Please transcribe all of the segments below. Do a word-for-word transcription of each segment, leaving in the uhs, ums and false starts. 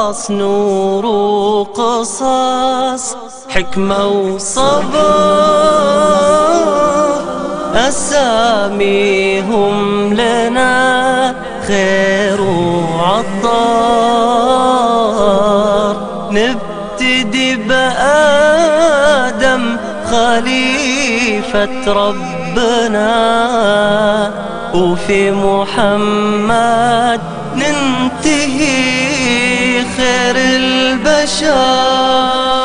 قصص نور وقصص حكمة وصبر، أساميهم لنا خير وعطار. نبتدي بآدم خليفة ربنا، وفي محمد ننتهي خير البشر.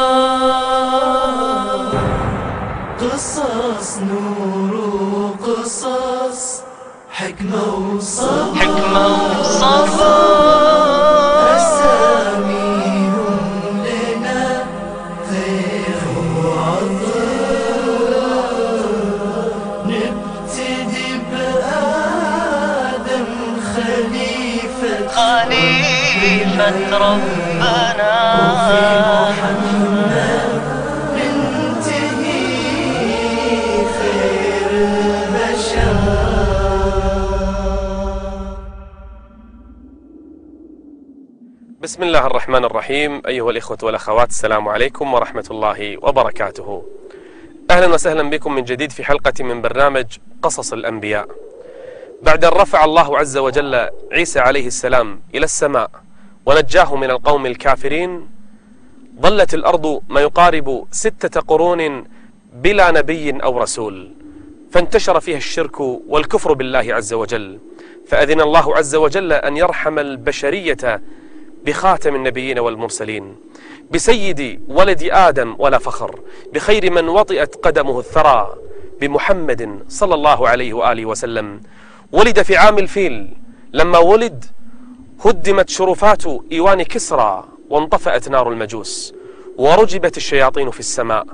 قصص نور وقصص حكمة وصبر، حكمة وصبر، أساميهم لنا خير وعطاء. نبتدي بآدم خليفة خليفة ربنا، وفي محمد ننتهي خير البشر. بسم الله الرحمن الرحيم. أيها الإخوة والأخوات، السلام عليكم ورحمة الله وبركاته. أهلا وسهلا بكم من جديد في حلقة من برنامج قصص الأنبياء. بعد أن رفع الله عز وجل عيسى عليه السلام إلى السماء ونجاه من القوم الكافرين، ظلت الأرض ما يقارب ستة قرون بلا نبي أو رسول، فانتشر فيها الشرك والكفر بالله عز وجل، فأذن الله عز وجل أن يرحم البشرية بخاتم النبيين والمرسلين، بسيد ولد آدم ولا فخر، بخير من وطئت قدمه الثرى، بمحمد صلى الله عليه وآله وسلم. ولد في عام الفيل، لما ولد هدمت شرفات إيوان كسرى وانطفأت نار المجوس، ورجبت الشياطين في السماء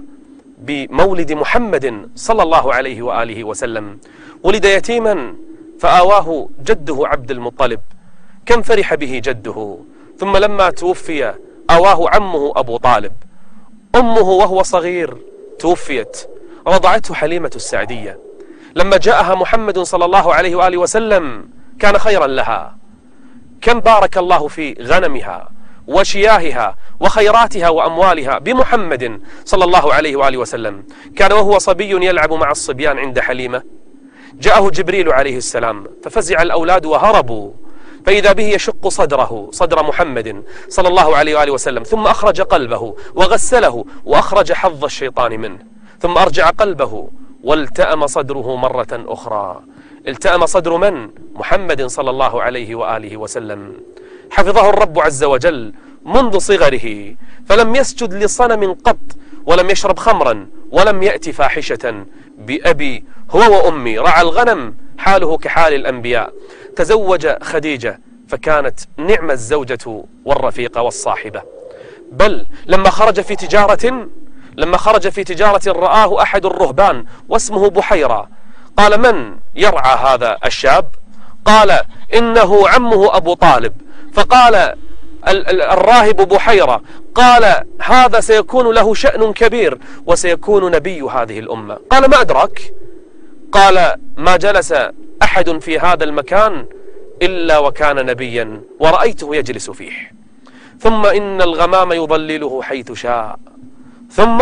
بمولد محمد صلى الله عليه وآله وسلم. ولد يتيما فآواه جده عبد المطلب، كم فرح به جده. ثم لما توفي آواه عمه أبو طالب. أمه وهو صغير توفيت، رضعته حليمة السعدية. لما جاءها محمد صلى الله عليه وآله وسلم كان خيرا لها، كم بارك الله في غنمها وشياهها وخيراتها وأموالها بمحمد صلى الله عليه وآله وسلم. كان وهو صبي يلعب مع الصبيان عند حليمة، جاءه جبريل عليه السلام ففزع الأولاد وهربوا، فإذا به يشق صدره صدر محمد صلى الله عليه وآله وسلم، ثم أخرج قلبه وغسله وأخرج حظ الشيطان منه، ثم أرجع قلبه والتأم صدره مرة أخرى. التأم صدر من؟ محمد صلى الله عليه وآله وسلم. حفظه الرب عز وجل منذ صغره، فلم يسجد لصنم قط، ولم يشرب خمرا، ولم يأتي فاحشة. بأبي هو وأمي رعى الغنم، حاله كحال الأنبياء. تزوج خديجة فكانت نعم الزوجة والرفيقة والصاحبة. بل لما خرج في تجارة لما خرج في تجارة رآه أحد الرهبان واسمه بحيرة، قال: من يرعى هذا الشاب؟ قال: إنه عمه أبو طالب. فقال الراهب بحيرة، قال: هذا سيكون له شأن كبير وسيكون نبي هذه الأمة. قال: ما أدرك؟ قال: ما جلس أحد في هذا المكان إلا وكان نبيا ورأيته يجلس فيه، ثم إن الغمام يظلله حيث شاء، ثم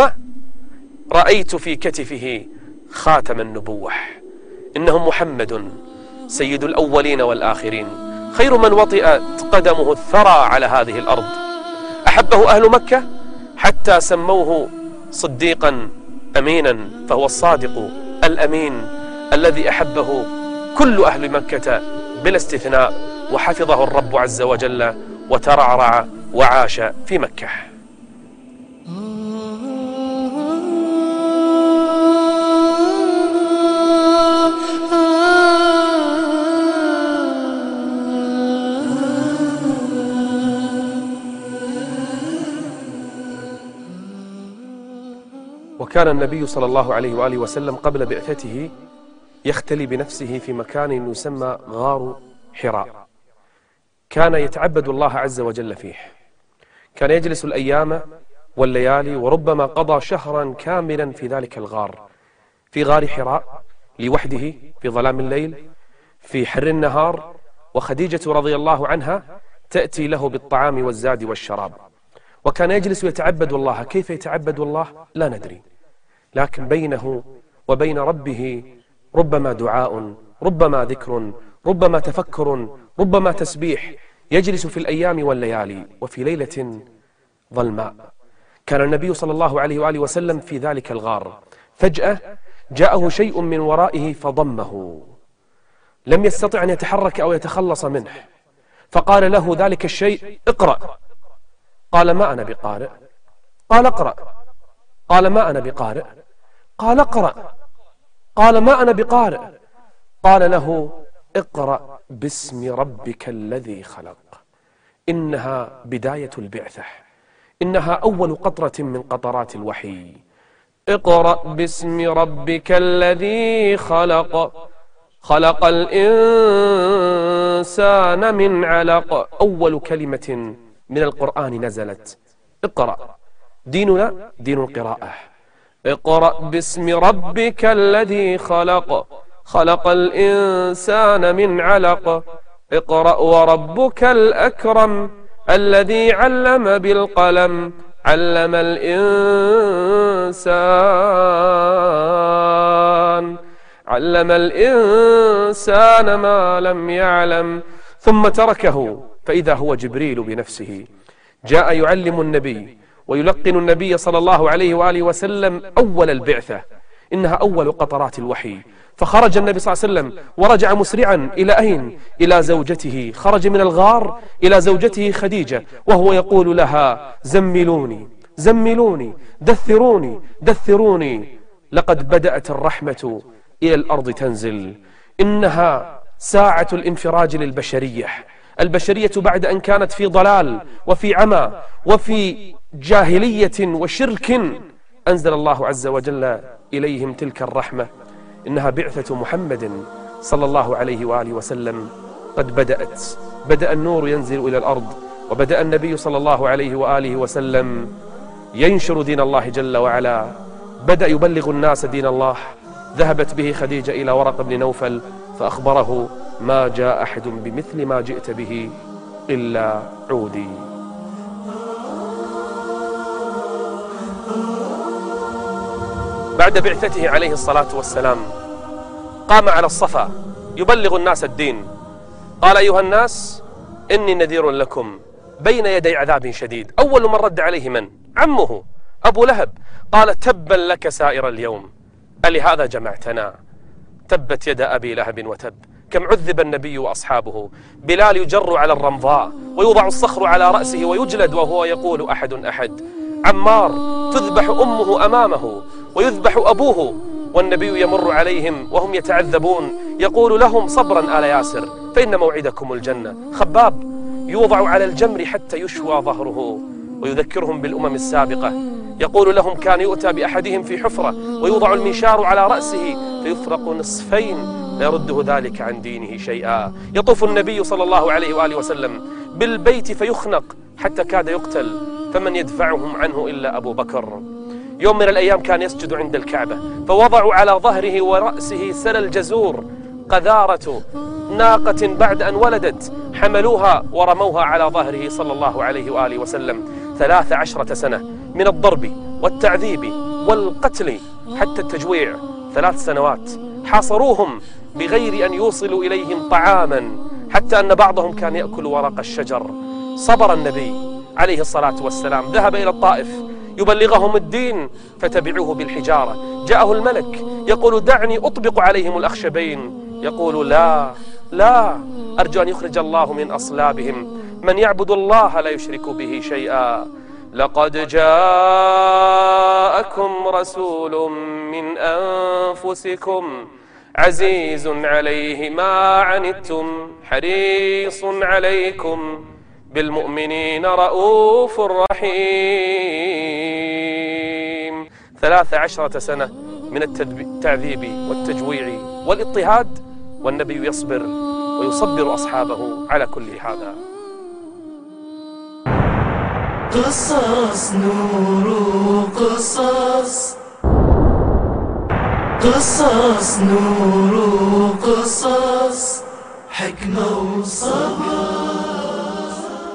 رأيت في كتفه خاتم النبوة. إنه محمد سيد الأولين والآخرين، خير من وطئت قدمه الثرى على هذه الأرض. أحبه أهل مكة حتى سموه صديقا أمينا، فهو الصادق الأمين الذي أحبه كل أهل مكة بلا استثناء، وحفظه الرب عز وجل وترعرع وعاش في مكة. وكان النبي صلى الله عليه وآله وسلم قبل بعثته يختلي بنفسه في مكان يسمى غار حراء، كان يتعبد الله عز وجل فيه. كان يجلس الأيام والليالي، وربما قضى شهرا كاملا في ذلك الغار، في غار حراء لوحده في ظلام الليل في حر النهار. وخديجة رضي الله عنها تأتي له بالطعام والزاد والشراب، وكان يجلس يتعبد الله. كيف يتعبد الله؟ لا ندري، لكن بينه وبين ربه ربما دعاء، ربما ذكر، ربما تفكر، ربما تسبيح. يجلس في الأيام والليالي. وفي ليلة ظلماء كان النبي صلى الله عليه وآله وسلم في ذلك الغار، فجأة جاءه شيء من ورائه فضمه، لم يستطع أن يتحرك أو يتخلص منه، فقال له ذلك الشيء: اقرأ. قال: ما أنا بقارئ. قال: اقرأ. قال: ما أنا بقارئ. قال: اقرأ. قال: ما أنا بقارئ. قال له: اقرأ باسم ربك الذي خلق. إنها بداية البعثة، إنها أول قطرة من قطرات الوحي. اقرأ باسم ربك الذي خلق، خلق الإنسان من علق. أول كلمة من القرآن نزلت اقرأ. ديننا دين القراءة. اقرأ باسم ربك الذي خلق، خلق الإنسان من علق. اقرأ وربك الأكرم الذي علم بالقلم، علم الإنسان علم الإنسان ما لم يعلم. ثم تركه فإذا هو جبريل بنفسه جاء يعلم النبي ويلقن النبي صلى الله عليه وآله وسلم أول البعثة، إنها أول قطرات الوحي. فخرج النبي صلى الله عليه وسلم ورجع مسرعا إلى أين؟ إلى زوجته. خرج من الغار إلى زوجته خديجة وهو يقول لها: زملوني زملوني، دثروني دثروني، لقد بدأت الرحمة إلى الأرض تنزل. إنها ساعة الانفراج للبشرية. البشرية بعد أن كانت في ضلال وفي عمى وفي جاهلية وشرك، أنزل الله عز وجل إليهم تلك الرحمة. إنها بعثة محمد صلى الله عليه وآله وسلم. قد بدأت، بدأ النور ينزل إلى الأرض، وبدأ النبي صلى الله عليه وآله وسلم ينشر دين الله جل وعلا، بدأ يبلغ الناس دين الله. ذهبت به خديجة إلى ورق بن نوفل فأخبره: ما جاء أحد بمثل ما جئت به إلا عودي. بعد بعثته عليه الصلاة والسلام قام على الصفا يبلغ الناس الدين. قال: أيها الناس، إني نذير لكم بين يدي عذاب شديد. أول من رد عليه من؟ عمه أبو لهب. قال: تبا لك سائر اليوم، ألهذا جمعتنا؟ تبت يد أبي لهب وتب. كم عذب النبي وأصحابه. بلال يجر على الرمضاء ويوضع الصخر على رأسه ويجلد وهو يقول: أحد أحد. عمار تذبح أمه أمامه ويذبح أبوه والنبي يمر عليهم وهم يتعذبون يقول لهم: صبرا آل ياسر فإن موعدكم الجنة. خباب يوضع على الجمر حتى يشوى ظهره ويذكرهم بالأمم السابقة. يقول لهم: كان يؤتى بأحدهم في حفرة ويوضع المنشار على رأسه فيفرق نصفين لا يرده ذلك عن دينه شيئا. يطوف النبي صلى الله عليه وآله وسلم بالبيت فيخنق حتى كاد يقتل، فمن يدفعهم عنه إلا أبو بكر. يوم من الأيام كان يسجد عند الكعبة فوضعوا على ظهره ورأسه سل الجزور، قذارة ناقة بعد أن ولدت، حملوها ورموها على ظهره صلى الله عليه وآله وسلم. ثلاث عشرة سنة من الضرب والتعذيب والقتل حتى التجويع. ثلاث سنوات حاصروهم بغير أن يوصلوا إليهم طعاما، حتى أن بعضهم كان يأكل ورق الشجر. صبر النبي عليه الصلاة والسلام، ذهب إلى الطائف يبلغهم الدين فتبعوه بالحجارة. جاءه الملك يقول: دعني أطبق عليهم الأخشبين. يقول: لا لا، أرجو أن يخرج الله من أصلابهم من يعبد الله لا يشرك به شيئا. لقد جاءكم رسول من أنفسكم عزيز عليه ما عنتم حريص عليكم بالمؤمنين رؤوف رحيم. ثلاث عشرة سنة من التعذيب والتجويع والاضطهاد، والنبي يصبر ويصبر أصحابه على كل هذا. قصص نور قصص، قصص نور قصص، حكمة وصبر.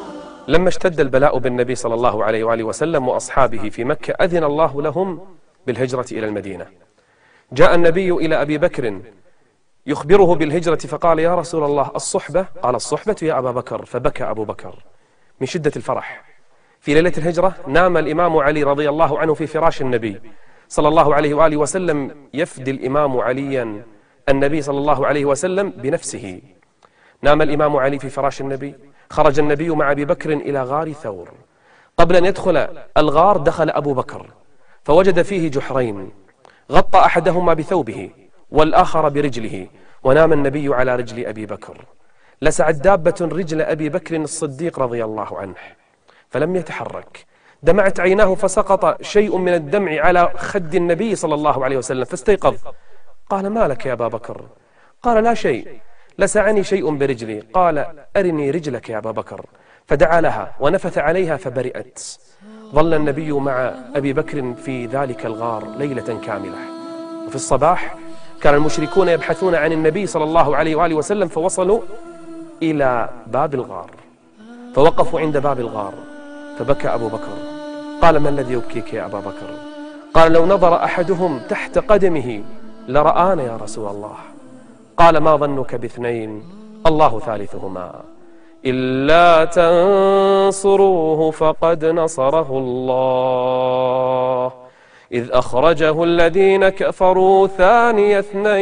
لما اشتد البلاء بالنبي صلى الله عليه وآله وسلم وأصحابه في مكة أذن الله لهم بالهجرة إلى المدينة. جاء النبي إلى أبي بكر يخبره بالهجرة فقال: يا رسول الله الصحبة؟ قال: الصحبة يا أبا بكر. فبكى أبو بكر من شدة الفرح. في ليلة الهجرة نام الإمام علي رضي الله عنه في فراش النبي صلى الله عليه وآله وسلم، يفدي الإمام عليا النبي صلى الله عليه وسلم بنفسه. نام الإمام علي في فراش النبي. خرج النبي مع أبي بكر إلى غار ثور. قبل أن يدخل الغار دخل أبو بكر فوجد فيه جحرين، غطى أحدهما بثوبه والآخر برجله، ونام النبي على رجل أبي بكر. لسعت دابة رجل أبي بكر الصديق رضي الله عنه فلم يتحرك. دمعت عيناه فسقط شيء من الدمع على خد النبي صلى الله عليه وسلم فاستيقظ. قال: ما لك يا أبا بكر؟ قال: لا شيء، لسعني شيء برجلي. قال: أرني رجلك يا أبا بكر. فدعا لها ونفث عليها فبرئت. ظل النبي مع أبي بكر في ذلك الغار ليلة كاملة. وفي الصباح كان المشركون يبحثون عن النبي صلى الله عليه وآله وسلم، فوصلوا إلى باب الغار فوقفوا عند باب الغار فبكى أبو بكر. قال: ما الذي يبكيك يا أبا بكر؟ قال: لو نظر أحدهم تحت قدمه لرآنا يا رسول الله. قال: ما ظنك باثنين الله ثالثهما إلا تنصروه فقد نصره الله إذ أخرجه الذين كفروا ثاني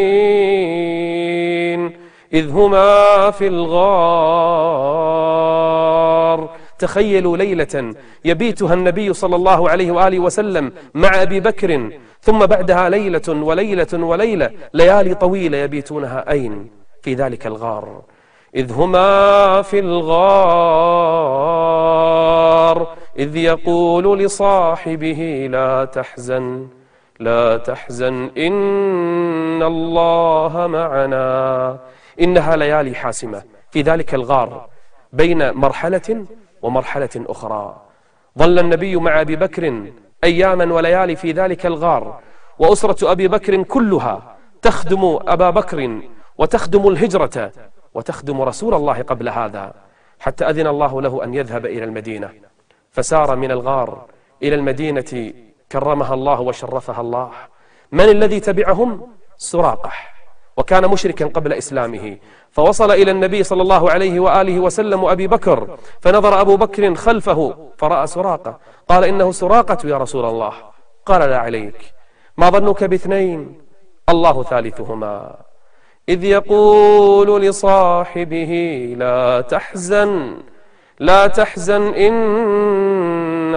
اثنين إذ هما في الغار. تخيلوا ليلة يبيتها النبي صلى الله عليه وآله وسلم مع أبي بكر، ثم بعدها ليلة وليلة وليلة، ليالي طويلة يبيتونها أين؟ في ذلك الغار. إذ هما في الغار إذ يقول لصاحبه لا تحزن لا تحزن إن الله معنا. إنها ليالي حاسمة في ذلك الغار بين مرحلة ومرحلة أخرى. ظل النبي مع أبي بكر أياما وليالي في ذلك الغار، وأسرة أبي بكر كلها تخدم أبا بكر وتخدم الهجرة وتخدم رسول الله قبل هذا، حتى أذن الله له أن يذهب إلى المدينة. فسار من الغار إلى المدينة كرمها الله وشرفها الله. من الذي تبعهم؟ سراقة، وكان مشركا قبل إسلامه. فوصل إلى النبي صلى الله عليه وآله وسلم أبي بكر، فنظر أبو بكر خلفه فرأى سراقة. قال: إنه سراقة يا رسول الله. قال: لا عليك، ما ظنك باثنين الله ثالثهما إذ يقول لصاحبه لا تحزن لا تحزن إن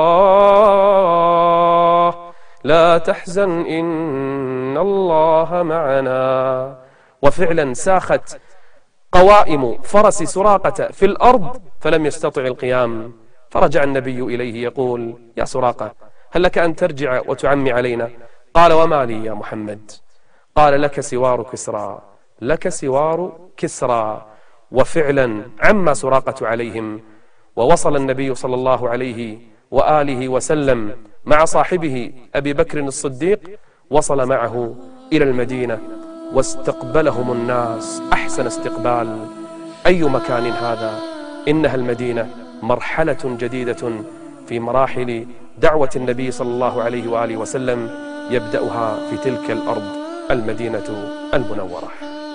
الله لا تحزن إن الله معنا. وفعلا ساخت قوائم فرس سراقة في الأرض فلم يستطع القيام. فرجع النبي إليه يقول: يا سراقة، هل لك أن ترجع وتعمي علينا؟ قال: وما لي يا محمد؟ قال: لك سوار كسرى لك سوار كسرى. وفعلا عم سراقة عليهم، ووصل النبي صلى الله عليه وآله وسلم مع صاحبه أبي بكر الصديق، وصل معه إلى المدينة واستقبلهم الناس أحسن استقبال. أي مكان هذا؟ إنها المدينة، مرحلة جديدة في مراحل دعوة النبي صلى الله عليه وآله وسلم يبدأها في تلك الأرض المدينة المنورة.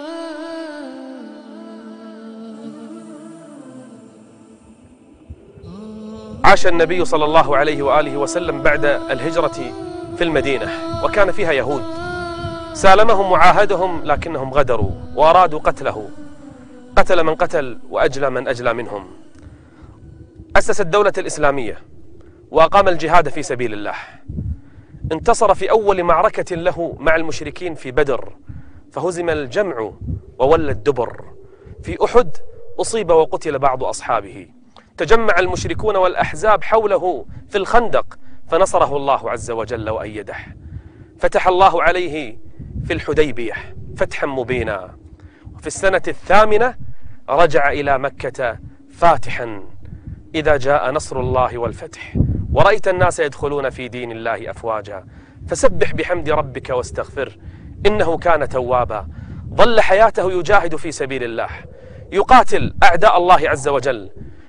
عاش النبي صلى الله عليه وآله وسلم بعد الهجرة في المدينة، وكان فيها يهود سالمهم وعاهدهم، لكنهم غدروا وأرادوا قتله. قتل من قتل وأجلى من أجلى منهم. أسس الدولة الإسلامية وأقام الجهاد في سبيل الله. انتصر في أول معركة له مع المشركين في بدر، فهزم الجمع وولى الدبر. في أحد أصيب وقتل بعض أصحابه. تجمع المشركون والأحزاب حوله في الخندق، فنصره الله عز وجل وأيده. فتح الله عليه في الحديبية فتحا مبينا. وفي السنة الثامنة رجع إلى مكة فاتحا. إذا جاء نصر الله والفتح ورأيت الناس يدخلون في دين الله أفواجا فسبح بحمد ربك واستغفر إنه كان توابا. ظل حياته يجاهد في سبيل الله، يقاتل أعداء الله عز وجل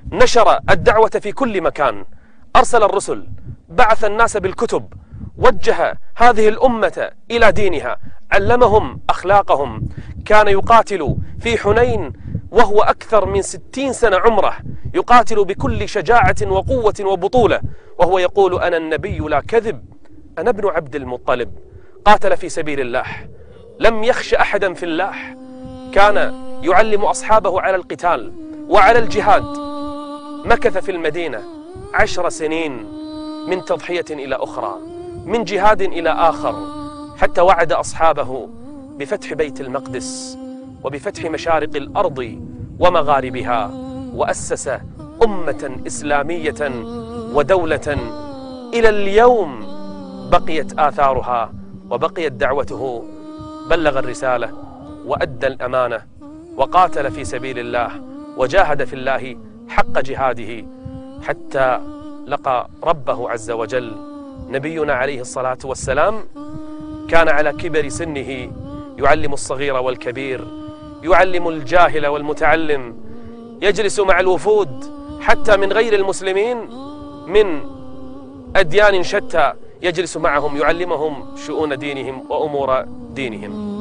نشر الدعوة في كل مكان، أرسل الرسل، بعث الناس بالكتب، وجه هذه الأمة إلى دينها، علمهم أخلاقهم. كان يقاتل في حنين وهو أكثر من ستين سنة عمره، يقاتل بكل شجاعة وقوة وبطولة، وهو يقول أنا النبي لا كذب، أنا ابن عبد المطلب. قاتل في سبيل الله، لم يخش أحدا في الله. كان يعلم أصحابه على القتال وعلى الجهاد. مكث في المدينة عشر سنين، من تضحية إلى أخرى، من جهاد إلى آخر، حتى وعد أصحابه بفتح بيت المقدس وبفتح مشارق الأرض ومغاربها، وأسس أمة إسلامية ودولة إلى اليوم بقيت آثارها وبقيت دعوته. بلغ الرسالة وأدى الأمانة وقاتل في سبيل الله وجاهد في الله حق جهاده حتى لقى ربه عز وجل. نبينا عليه الصلاة والسلام كان على كبر سنه يعلم الصغير والكبير، يعلم الجاهل والمتعلم، يجلس مع الوفود حتى من غير المسلمين من أديان شتى، يجلس معهم يعلمهم شؤون دينهم وأمور دينهم.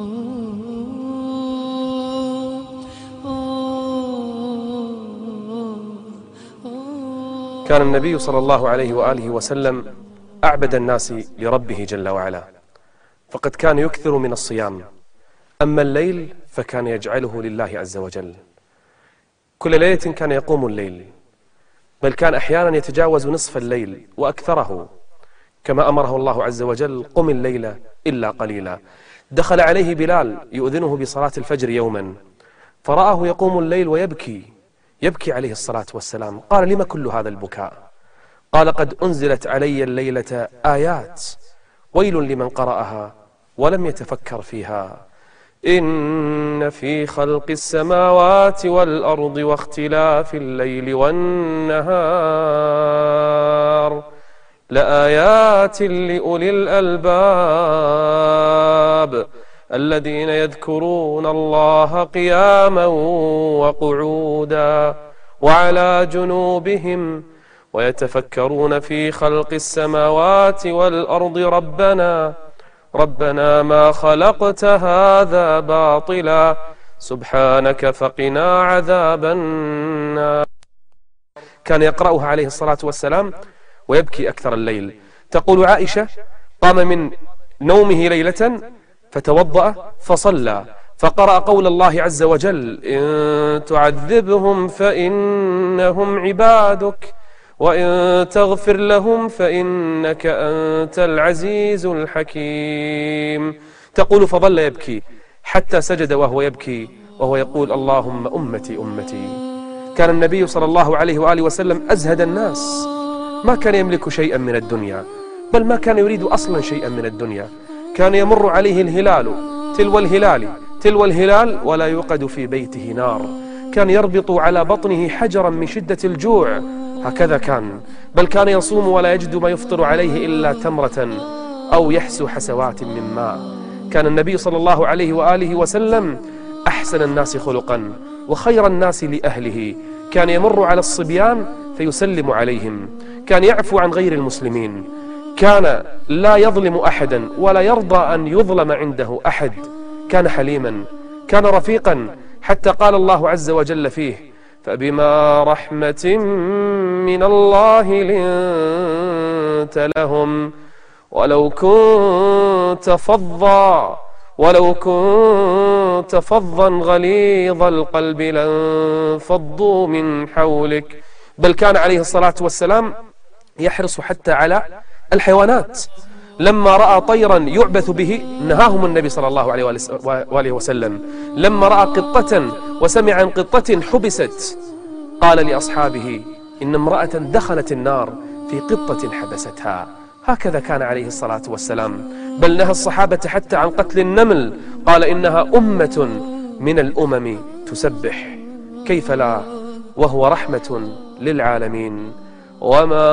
كان النبي صلى الله عليه وآله وسلم أعبد الناس لربه جل وعلا، فقد كان يكثر من الصيام، أما الليل فكان يجعله لله عز وجل. كل ليلة كان يقوم الليل، بل كان أحيانا يتجاوز نصف الليل وأكثره، كما أمره الله عز وجل قم الليل إلا قليلا. دخل عليه بلال يؤذنه بصلاة الفجر يوما، فرآه يقوم الليل ويبكي، يبكي عليه الصلاة والسلام. قال لما كل هذا البكاء؟ قال قد أنزلت علي الليلة آيات ويل لمن قرأها ولم يتفكر فيها، إن في خلق السماوات والأرض واختلاف الليل والنهار لآيات لأولي الألباب الذين يذكرون الله قياما وقعودا وعلى جنوبهم ويتفكرون في خلق السماوات والأرض ربنا ربنا ما خلقت هذا باطلا سبحانك فقنا عذاب النار. كان يقرأها عليه الصلاة والسلام ويبكي أكثر الليل. تقول عائشة قام من نومه ليلة فتوضأ فصلى، فقرأ قول الله عز وجل إن تعذبهم فإنهم عبادك وإن تغفر لهم فإنك أنت العزيز الحكيم. تقول فظل يبكي حتى سجد وهو يبكي وهو يقول اللهم أمتي أمتي. كان النبي صلى الله عليه وآله وسلم أزهد الناس، ما كان يملك شيئا من الدنيا، بل ما كان يريد أصلا شيئا من الدنيا. كان يمر عليه الهلال تلو الهلال تلو الهلال ولا يوقد في بيته نار. كان يربط على بطنه حجرا من شدة الجوع، هكذا كان. بل كان يصوم ولا يجد ما يفطر عليه إلا تمرة أو يحسو حسوات من ماء. كان النبي صلى الله عليه وآله وسلم أحسن الناس خلقا وخير الناس لأهله. كان يمر على الصبيان فيسلم عليهم، كان يعفو عن غير المسلمين، كان لا يظلم أحدا ولا يرضى أن يظلم عنده أحد. كان حليما، كان رفيقا، حتى قال الله عز وجل فيه فبما رحمة من الله لنت لهم ولو كنت فظا ولو كنت فظا غليظ القلب لانفضوا من حولك. بل كان عليه الصلاة والسلام يحرص حتى على الحيوانات. لما رأى طيرا يعبث به نهاهم النبي صلى الله عليه وآله وسلم. لما رأى قطة وسمع عن قطة حبست قال لأصحابه إن امرأة دخلت النار في قطة حبستها. هكذا كان عليه الصلاة والسلام. بل نهى الصحابة حتى عن قتل النمل، قال إنها أمة من الأمم تسبح. كيف لا وهو رحمة للعالمين. وما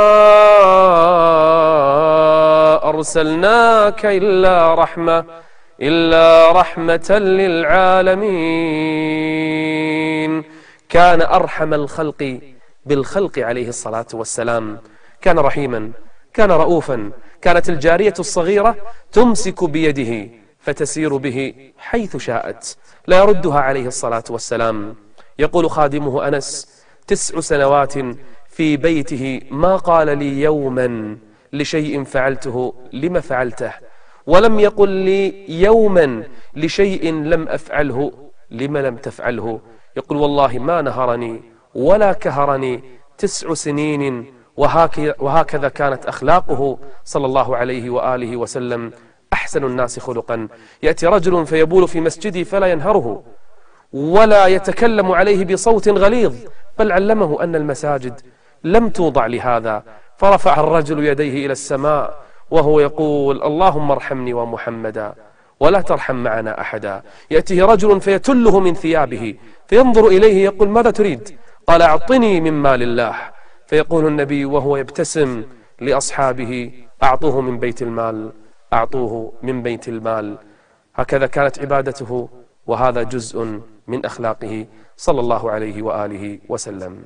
أرسلناك إلا رحمة إلا رحمة للعالمين. كان أرحم الخلق بالخلق عليه الصلاة والسلام. كان رحيما، كان رؤوفا، كانت الجارية الصغيرة تمسك بيده فتسير به حيث شاءت، لا يردها عليه الصلاة والسلام. يقول خادمه أنس: تسع سنوات في بيته ما قال لي يوما لشيء فعلته لم فعلته، ولم يقل لي يوما لشيء لم أفعله لم لم تفعله. يقول: والله ما نهرني ولا كهرني تسع سنين، وهكذا كانت أخلاقه صلى الله عليه وآله وسلم، أحسن الناس خلقا. يأتي رجل فيبول في مسجدي فلا ينهره ولا يتكلم عليه بصوت غليظ، بل علمه أن المساجد لم توضع لهذا، فرفع الرجل يديه إلى السماء وهو يقول: اللهم ارحمني ومحمدا ولا ترحم معنا أحدا. يأتيه رجل فيتله من ثيابه فينظر إليه يقول: ماذا تريد؟ قال: أعطني من مال الله. فيقول النبي وهو يبتسم لأصحابه: أعطوه من بيت المال، أعطوه من بيت المال. هكذا كانت عبادته، وهذا جزء من أخلاقه صلى الله عليه وآله وسلم.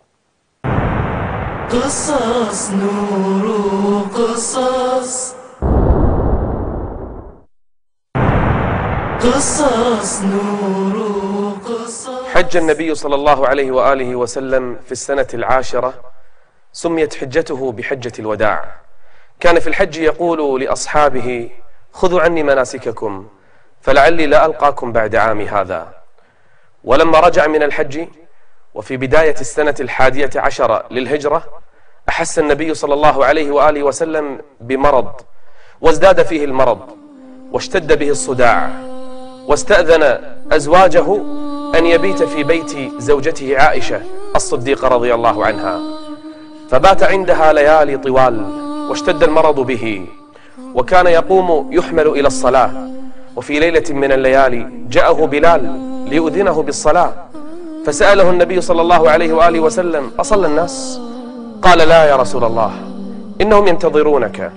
قصص نور قصص قصص نور قصص. حج النبي صلى الله عليه وآله وسلم في السنة العاشرة، سميت حجته بحجة الوداع. كان في الحج يقول لأصحابه: خذوا عني مناسككم فلعلي لا ألقاكم بعد عامي هذا. ولما رجع من الحج وفي بداية السنة الحادية عشرة للهجرة، أحس النبي صلى الله عليه وآله وسلم بمرض، وازداد فيه المرض واشتد به الصداع، واستأذن أزواجه أن يبيت في بيت زوجته عائشة الصديقة رضي الله عنها، فبات عندها ليالي طوال، واشتد المرض به، وكان يقوم يحمل إلى الصلاة. وفي ليلة من الليالي جاءه بلال ليؤذنه بالصلاة، فسأله النبي صلى الله عليه وآله وسلم: أصلى الناس؟ قال: لا يا رسول الله، إنهم ينتظرونك.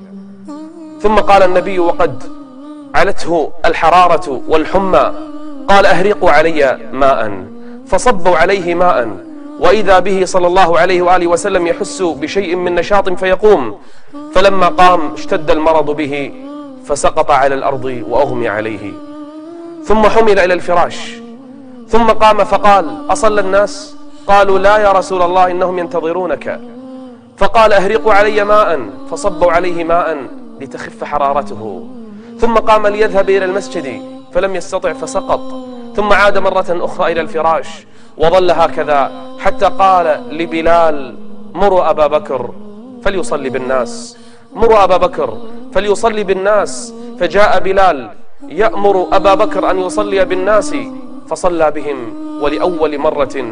ثم قال النبي وقد علته الحرارة والحمى: قال: أهرقوا علي ماء. فصبوا عليه ماء، وإذا به صلى الله عليه وآله وسلم يحس بشيء من نشاط فيقوم، فلما قام اشتد المرض به فسقط على الأرض وأغمي عليه، ثم حمل إلى الفراش، ثم قام فقال: أصلى الناس؟ قالوا: لا يا رسول الله، إنهم ينتظرونك. فقال: أهرقوا علي ماء. فصبوا عليه ماء لتخف حرارته، ثم قام ليذهب إلى المسجد فلم يستطع فسقط، ثم عاد مرة أخرى إلى الفراش، وظل هكذا حتى قال لبلال: مروا أبا بكر فليصلي بالناس، مروا أبا بكر فليصلي بالناس. فجاء بلال يأمر أبا بكر أن يصلي بالناس، فصلى بهم. ولأول مرة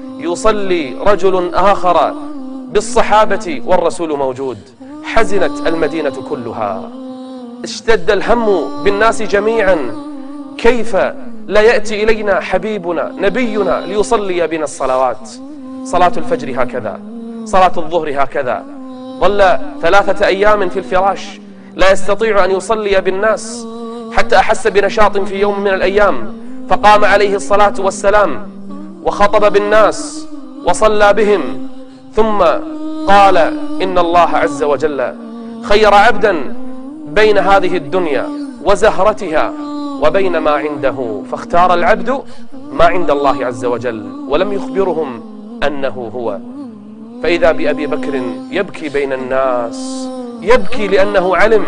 يصلي رجل آخر بالصحابة والرسول موجود. حزنت المدينة كلها، اشتد الهم بالناس جميعا: كيف لا يأتي إلينا حبيبنا نبينا ليصلي بنا الصلوات؟ صلاة الفجر هكذا، صلاة الظهر هكذا. ظل ثلاثة أيام في الفراش لا يستطيع أن يصلي بالناس، حتى أحس بنشاط في يوم من الأيام، فقام عليه الصلاة والسلام وخطب بالناس وصلى بهم، ثم قال: إن الله عز وجل خير عبدا بين هذه الدنيا وزهرتها وبين ما عنده، فاختار العبد ما عند الله عز وجل، ولم يخبرهم أنه هو. فإذا بأبي بكر يبكي بين الناس، يبكي لأنه علم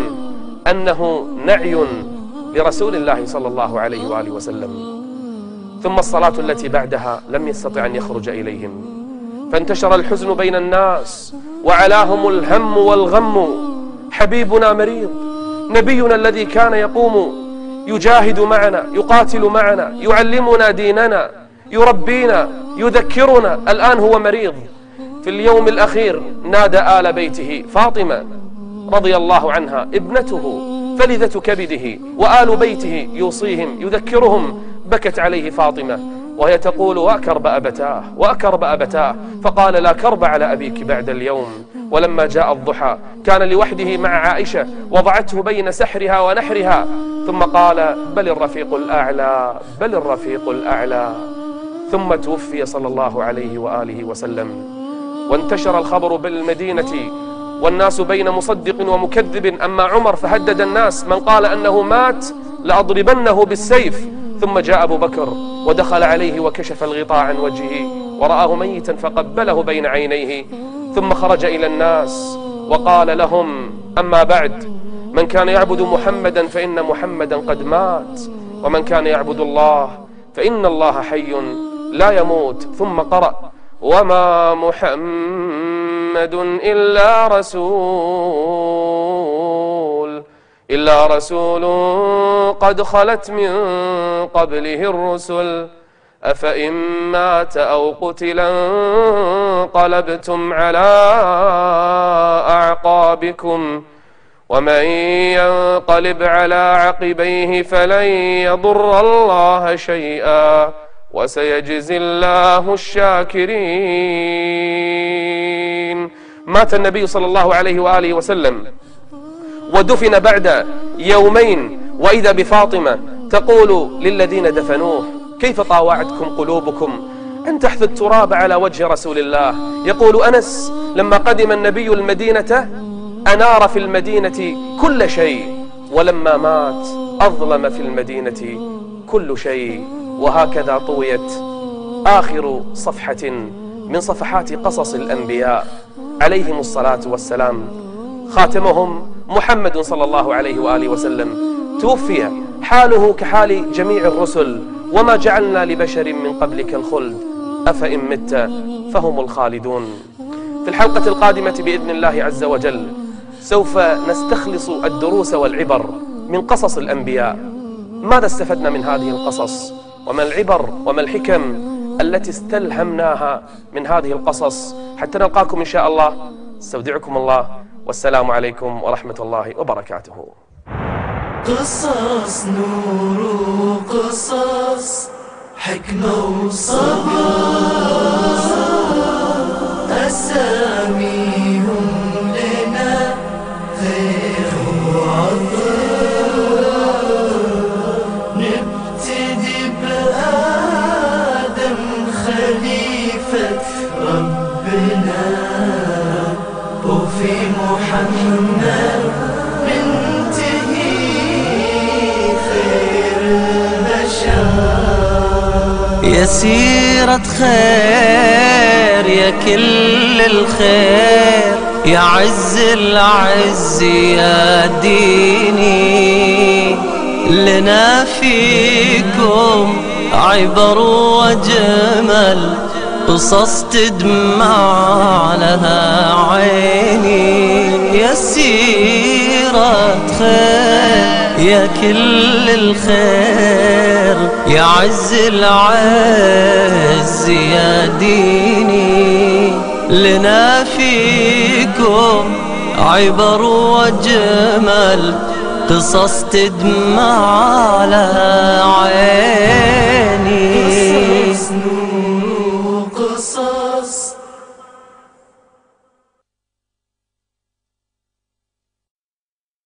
أنه نعي لرسول الله صلى الله عليه وآله وسلم. ثم الصلاة التي بعدها لم يستطع أن يخرج إليهم، فانتشر الحزن بين الناس وعلاهم الهم والغم. حبيبنا مريض، نبينا الذي كان يقوم يجاهد معنا، يقاتل معنا، يعلمنا ديننا، يربينا، يذكرنا، الآن هو مريض. في اليوم الأخير نادى آل بيته فاطمة رضي الله عنها ابنته فلذة كبده، وآل بيته يوصيهم يذكرهم. بكت عليه فاطمة وهي تقول: وأكرب أبتاه وأكرب أبتاه. فقال: لا كرب على أبيك بعد اليوم. ولما جاء الضحى كان لوحده مع عائشة، وضعته بين سحرها ونحرها، ثم قال: بل الرفيق الأعلى، بل الرفيق الأعلى. ثم توفي صلى الله عليه وآله وسلم. وانتشر الخبر بالمدينة والناس بين مصدق ومكذب. أما عمر فهدد الناس: من قال أنه مات لأضربنه بالسيف. ثم جاء أبو بكر ودخل عليه وكشف الغطاء عن وجهه ورآه ميتا فقبله بين عينيه، ثم خرج إلى الناس وقال لهم: أما بعد، من كان يعبد محمدا فإن محمدا قد مات، ومن كان يعبد الله فإن الله حي لا يموت. ثم قرأ: وما محمد إلا رسول إلا رسول قد خلت من قبله الرسل أفإن مات أو قتل انقلبتم على أعقابكم ومن ينقلب على عقبيه فلن يضر الله شيئا وسيجزي الله الشاكرين. مات النبي صلى الله عليه وآله وسلم ودفن بعد يومين، وإذا بفاطمة تقول للذين دفنوه: كيف طاوعتكم قلوبكم أن تحثوا التراب على وجه رسول الله؟ يقول أنس: لما قدم النبي المدينة أنار في المدينة كل شيء، ولما مات أظلم في المدينة كل شيء. وهكذا طويت آخر صفحة من صفحات قصص الأنبياء عليهم الصلاة والسلام. خاتمهم محمد صلى الله عليه وآله وسلم، توفي حاله كحال جميع الرسل: وما جعلنا لبشر من قبلك الخلد أفإن مت فهم الخالدون. في الحلقة القادمة بإذن الله عز وجل سوف نستخلص الدروس والعبر من قصص الأنبياء. ماذا استفدنا من هذه القصص؟ وما العبر وما الحكم التي استلهمناها من هذه القصص؟ حتى نلقاكم إن شاء الله. استودعكم الله، والسلام عليكم ورحمة الله وبركاته. قصص نور وقصص حكمة وصبر، أساميهم لنا خير وعطر. نبتدي بآدم خليفة ربنا، وفي محمد منتهي خير البشر. يا سيرة خير يا كل الخير، يا عز العز يا ديني، لنا فيكم عبر وجمل، قصص تدمع لها عيني. يا سيرة خير يا كل الخير، يا عز العز يا ديني، لنا فيكم عبر وجمل، قصص تدمع لها عيني. قصص نور وقصص